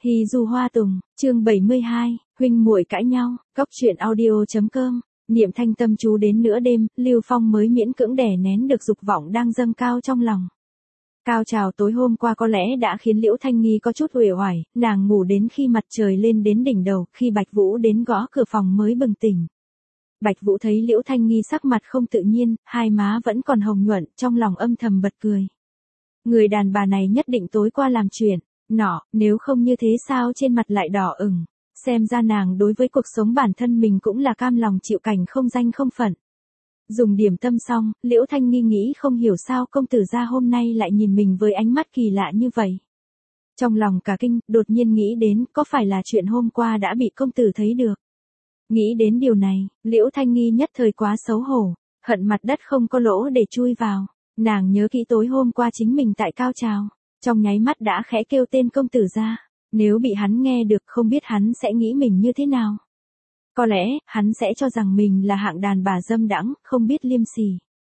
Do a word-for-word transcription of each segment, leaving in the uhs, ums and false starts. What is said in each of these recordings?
Hì dù hoa tùng, chương bảy mươi hai, huynh muội cãi nhau, góc truyện audio.com, niệm thanh tâm chú đến nửa đêm, Lưu Phong mới miễn cưỡng đè nén được dục vọng đang dâng cao trong lòng. Cao trào tối hôm qua có lẽ đã khiến Liễu Thanh Nghi có chút uể oải, nàng ngủ đến khi mặt trời lên đến đỉnh đầu, khi Bạch Vũ đến gõ cửa phòng mới bừng tỉnh. Bạch Vũ thấy Liễu Thanh Nghi sắc mặt không tự nhiên, hai má vẫn còn hồng nhuận, trong lòng âm thầm bật cười. Người đàn bà này nhất định tối qua làm chuyện nọ, nếu không như thế sao trên mặt lại đỏ ửng, xem ra nàng đối với cuộc sống bản thân mình cũng là cam lòng chịu cảnh không danh không phận. Dùng điểm tâm xong, Liễu Thanh Nghi nghĩ không hiểu sao công tử gia hôm nay lại nhìn mình với ánh mắt kỳ lạ như vậy. Trong lòng cả kinh, đột nhiên nghĩ đến có phải là chuyện hôm qua đã bị công tử thấy được. Nghĩ đến điều này, Liễu Thanh Nghi nhất thời quá xấu hổ, hận mặt đất không có lỗ để chui vào. Nàng nhớ kỹ tối hôm qua chính mình tại cao trào, trong nháy mắt đã khẽ kêu tên công tử ra, nếu bị hắn nghe được không biết hắn sẽ nghĩ mình như thế nào. Có lẽ, hắn sẽ cho rằng mình là hạng đàn bà dâm đãng, không biết liêm sỉ.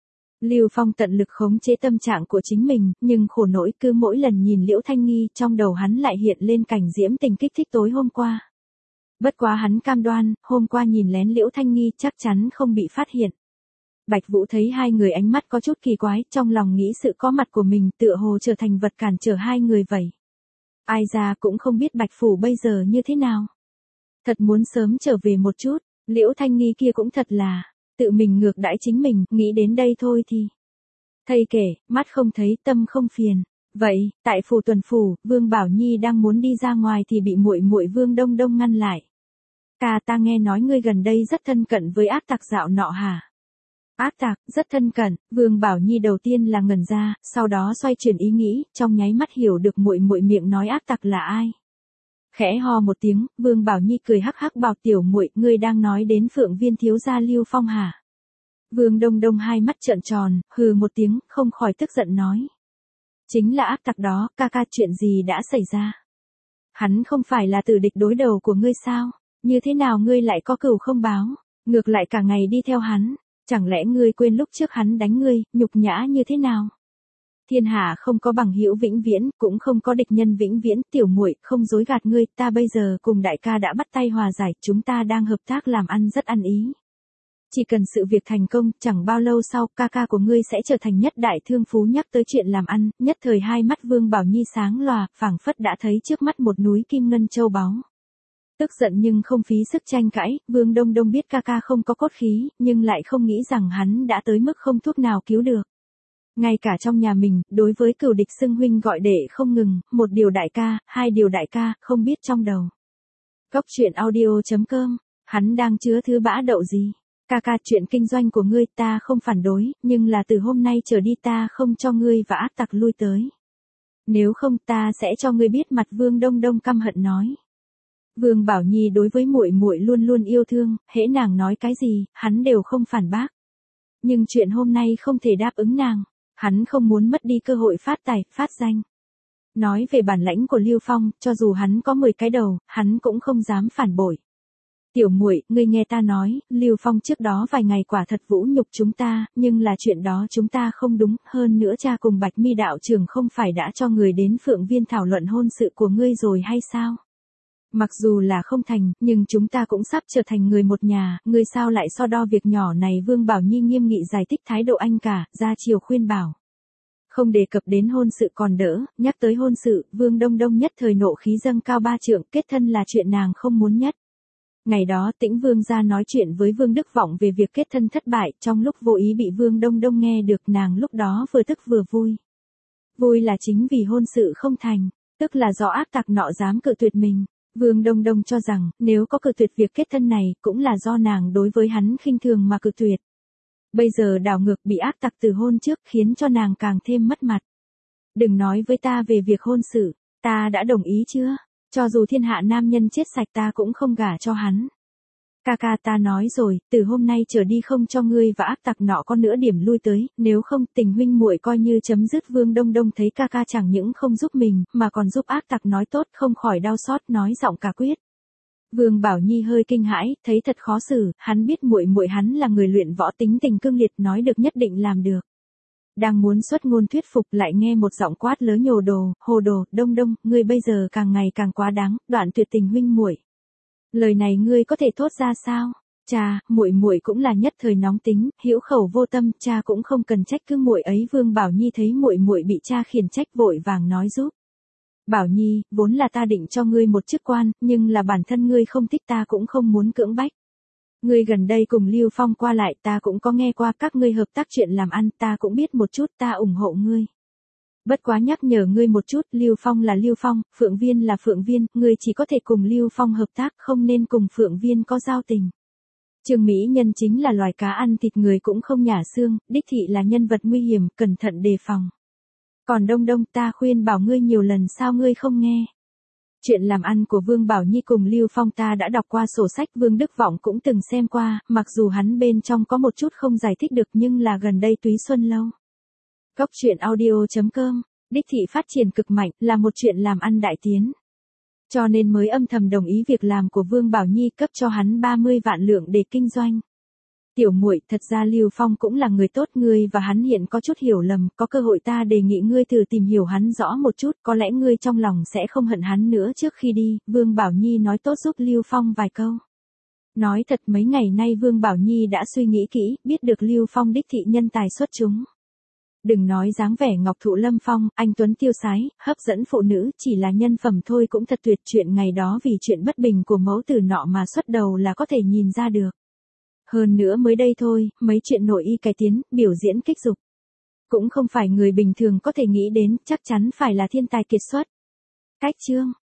Lưu Phong tận lực khống chế tâm trạng của chính mình, nhưng khổ nỗi cứ mỗi lần nhìn Liễu Thanh Nghi, trong đầu hắn lại hiện lên cảnh diễm tình kích thích tối hôm qua. Bất quá hắn cam đoan, hôm qua nhìn lén Liễu Thanh Nghi chắc chắn không bị phát hiện. Bạch Vũ thấy hai người ánh mắt có chút kỳ quái, trong lòng nghĩ sự có mặt của mình tựa hồ trở thành vật cản trở hai người vậy. Ai ra cũng không biết Bạch Phủ bây giờ như thế nào. Thật muốn sớm trở về một chút, Liễu Thanh Nghi kia cũng thật là, tự mình ngược đãi chính mình, nghĩ đến đây thôi thì. Thầy kể, mắt không thấy tâm không phiền. Vậy, tại phủ tuần phủ, Vương Bảo Nhi đang muốn đi ra ngoài thì bị muội muội Vương Đông Đông ngăn lại. Ca ta nghe nói ngươi gần đây rất thân cận với ác tặc dạo nọ hả? Ác tặc, rất thân cận, Vương Bảo Nhi đầu tiên là ngẩn ra, sau đó xoay chuyển ý nghĩ, trong nháy mắt hiểu được muội muội miệng nói ác tặc là ai. Khẽ ho một tiếng, Vương Bảo Nhi cười hắc hắc bảo tiểu muội, ngươi đang nói đến Phượng Viên thiếu gia Lưu Phong hả? Vương Đông Đông hai mắt trợn tròn, hừ một tiếng, không khỏi tức giận nói. Chính là ác tặc đó, ca ca chuyện gì đã xảy ra? Hắn không phải là tử địch đối đầu của ngươi sao? Như thế nào ngươi lại có cừu không báo? Ngược lại cả ngày đi theo hắn. Chẳng lẽ ngươi quên lúc trước hắn đánh ngươi, nhục nhã như thế nào? Thiên hạ không có bằng hữu vĩnh viễn, cũng không có địch nhân vĩnh viễn, tiểu muội không dối gạt ngươi, ta bây giờ cùng đại ca đã bắt tay hòa giải, chúng ta đang hợp tác làm ăn rất ăn ý. Chỉ cần sự việc thành công, chẳng bao lâu sau, ca ca của ngươi sẽ trở thành nhất đại thương phú. Nhắc tới chuyện làm ăn, nhất thời hai mắt Vương Bảo Nhi sáng lòa, phảng phất đã thấy trước mắt một núi kim ngân châu báu. Tức giận nhưng không phí sức tranh cãi, Vương Đông Đông biết ca ca không có cốt khí, nhưng lại không nghĩ rằng hắn đã tới mức không thuốc nào cứu được. Ngay cả trong nhà mình, đối với cửu địch xưng huynh gọi đệ không ngừng, một điều đại ca, hai điều đại ca, không biết trong đầu. Góc truyện audio.com, hắn đang chứa thứ bã đậu gì? Ca ca, chuyện kinh doanh của ngươi ta không phản đối, nhưng là từ hôm nay trở đi ta không cho ngươi và ác tặc lui tới. Nếu không ta sẽ cho ngươi biết mặt. Vương Đông Đông căm hận nói. Vương Bảo Nhi đối với muội muội luôn luôn yêu thương, hễ nàng nói cái gì, hắn đều không phản bác. Nhưng chuyện hôm nay không thể đáp ứng nàng, hắn không muốn mất đi cơ hội phát tài, phát danh. Nói về bản lãnh của Lưu Phong, cho dù hắn có mười cái đầu, hắn cũng không dám phản bội. Tiểu muội, ngươi nghe ta nói, Lưu Phong trước đó vài ngày quả thật vũ nhục chúng ta, nhưng là chuyện đó chúng ta không đúng, hơn nữa cha cùng Bạch Mi đạo trưởng không phải đã cho người đến Phượng Viên thảo luận hôn sự của ngươi rồi hay sao? Mặc dù là không thành, nhưng chúng ta cũng sắp trở thành người một nhà, ngươi sao lại so đo việc nhỏ này? Vương Bảo Nhi nghiêm nghị giải thích thái độ anh cả, ra chiều khuyên bảo. Không đề cập đến hôn sự còn đỡ, nhắc tới hôn sự, Vương Đông Đông nhất thời nộ khí dâng cao ba trượng, kết thân là chuyện nàng không muốn nhất. Ngày đó Tĩnh Vương ra nói chuyện với Vương Đức Vọng về việc kết thân thất bại, trong lúc vô ý bị Vương Đông Đông nghe được, nàng lúc đó vừa tức vừa vui. Vui là chính vì hôn sự không thành, tức là do ác tặc nọ dám cự tuyệt mình. Vương Đông Đông cho rằng, nếu có cự tuyệt việc kết thân này, cũng là do nàng đối với hắn khinh thường mà cự tuyệt. Bây giờ đảo ngược bị ác tặc từ hôn trước khiến cho nàng càng thêm mất mặt. Đừng nói với ta về việc hôn sự, ta đã đồng ý chưa? Cho dù thiên hạ nam nhân chết sạch ta cũng không gả cho hắn. Ca ca ta nói rồi, từ hôm nay trở đi không cho ngươi và ác tặc nọ có nữa điểm lui tới, nếu không tình huynh muội coi như chấm dứt. Vương Đông Đông thấy ca ca chẳng những không giúp mình, mà còn giúp ác tặc nói tốt, không khỏi đau xót, nói giọng cả quyết. Vương Bảo Nhi hơi kinh hãi, thấy thật khó xử, hắn biết muội muội hắn là người luyện võ tính tình cương liệt, nói được nhất định làm được. Đang muốn xuất ngôn thuyết phục lại nghe một giọng quát lớn nhồ đồ, hồ đồ, Đông Đông, ngươi bây giờ càng ngày càng quá đáng, đoạn tuyệt tình huynh muội. Lời này ngươi có thể thốt ra sao? Cha, muội muội cũng là nhất thời nóng tính, hữu khẩu vô tâm, cha cũng không cần trách cứ muội ấy. Vương Bảo Nhi thấy muội muội bị cha khiển trách vội vàng nói giúp. Bảo Nhi, vốn là ta định cho ngươi một chức quan, nhưng là bản thân ngươi không thích ta cũng không muốn cưỡng bách. Ngươi gần đây cùng Lưu Phong qua lại ta cũng có nghe qua các ngươi hợp tác chuyện làm ăn, ta cũng biết một chút, ta ủng hộ ngươi. Bất quá nhắc nhở ngươi một chút, Lưu Phong là Lưu Phong, Phượng Viên là Phượng Viên, ngươi chỉ có thể cùng Lưu Phong hợp tác, không nên cùng Phượng Viên có giao tình. Trương Mỹ Nhân chính là loài cá ăn thịt người cũng không nhả xương, đích thị là nhân vật nguy hiểm, cẩn thận đề phòng. Còn Đông Đông, ta khuyên bảo ngươi nhiều lần sao ngươi không nghe. Chuyện làm ăn của Vương Bảo Nhi cùng Lưu Phong ta đã đọc qua sổ sách, Vương Đức Vọng cũng từng xem qua, mặc dù hắn bên trong có một chút không giải thích được nhưng là gần đây Túy Xuân Lâu. Góc truyện audio chấm com, đích thị phát triển cực mạnh, là một chuyện làm ăn đại tiến. Cho nên mới âm thầm đồng ý việc làm của Vương Bảo Nhi, cấp cho hắn ba mươi vạn lượng để kinh doanh. Tiểu muội, thật ra Lưu Phong cũng là người tốt, ngươi và hắn hiện có chút hiểu lầm, có cơ hội ta đề nghị ngươi thử tìm hiểu hắn rõ một chút, có lẽ ngươi trong lòng sẽ không hận hắn nữa. Trước khi đi, Vương Bảo Nhi nói tốt giúp Lưu Phong vài câu. Nói thật mấy ngày nay Vương Bảo Nhi đã suy nghĩ kỹ, biết được Lưu Phong đích thị nhân tài xuất chúng. Đừng nói dáng vẻ ngọc thụ lâm phong, anh tuấn tiêu sái, hấp dẫn phụ nữ, chỉ là nhân phẩm thôi cũng thật tuyệt. Chuyện ngày đó vì chuyện bất bình của mẫu tử nọ mà xuất đầu là có thể nhìn ra được. Hơn nữa mới đây thôi, mấy chuyện nội y cải tiến, biểu diễn kích dục. Cũng không phải người bình thường có thể nghĩ đến, chắc chắn phải là thiên tài kiệt xuất. Cách chương